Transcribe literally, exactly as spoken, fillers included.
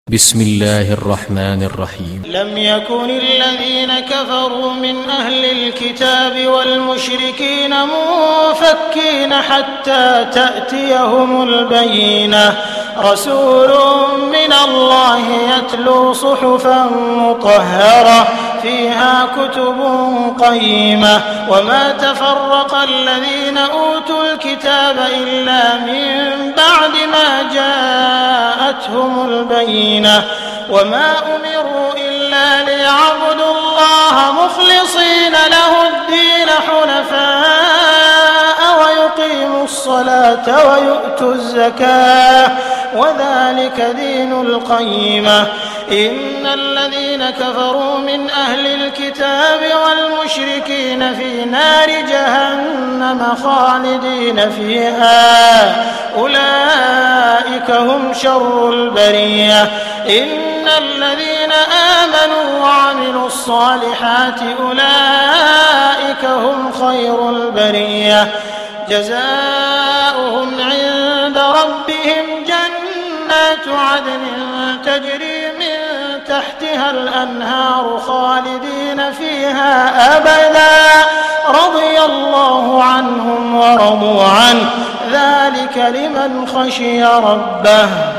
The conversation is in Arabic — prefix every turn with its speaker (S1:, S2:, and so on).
S1: بسم الله الرحمن الرحيم.
S2: لم يكن الذين كفروا من أهل الكتاب والمشركين منفكين حتى تأتيهم البينة رسول من الله يتلو صحفا مطهرة فيها كتب قيمة وما تفرق الذين أوتوا الكتاب إلا من بعد ما جاءتهم البينة وما أمروا إلا ليعبدوا الله مخلصين له الدين حنفاء ويقيموا الصلاة ويؤتوا الزكاة وذلك دين القيمة. إن الذين كفروا من أهل الكتاب والمشركين في نار جهنم خالدين فيها أولئك هم شر البرية. إن الذين آمنوا وعملوا الصالحات أولئك هم خير البرية جزاؤهم عند ربهم جنات عدن تجري من تحتها الأنهار خالدين فيها أبدا رضي الله عنهم ورضوا عنه ذلك لمن خشي ربه.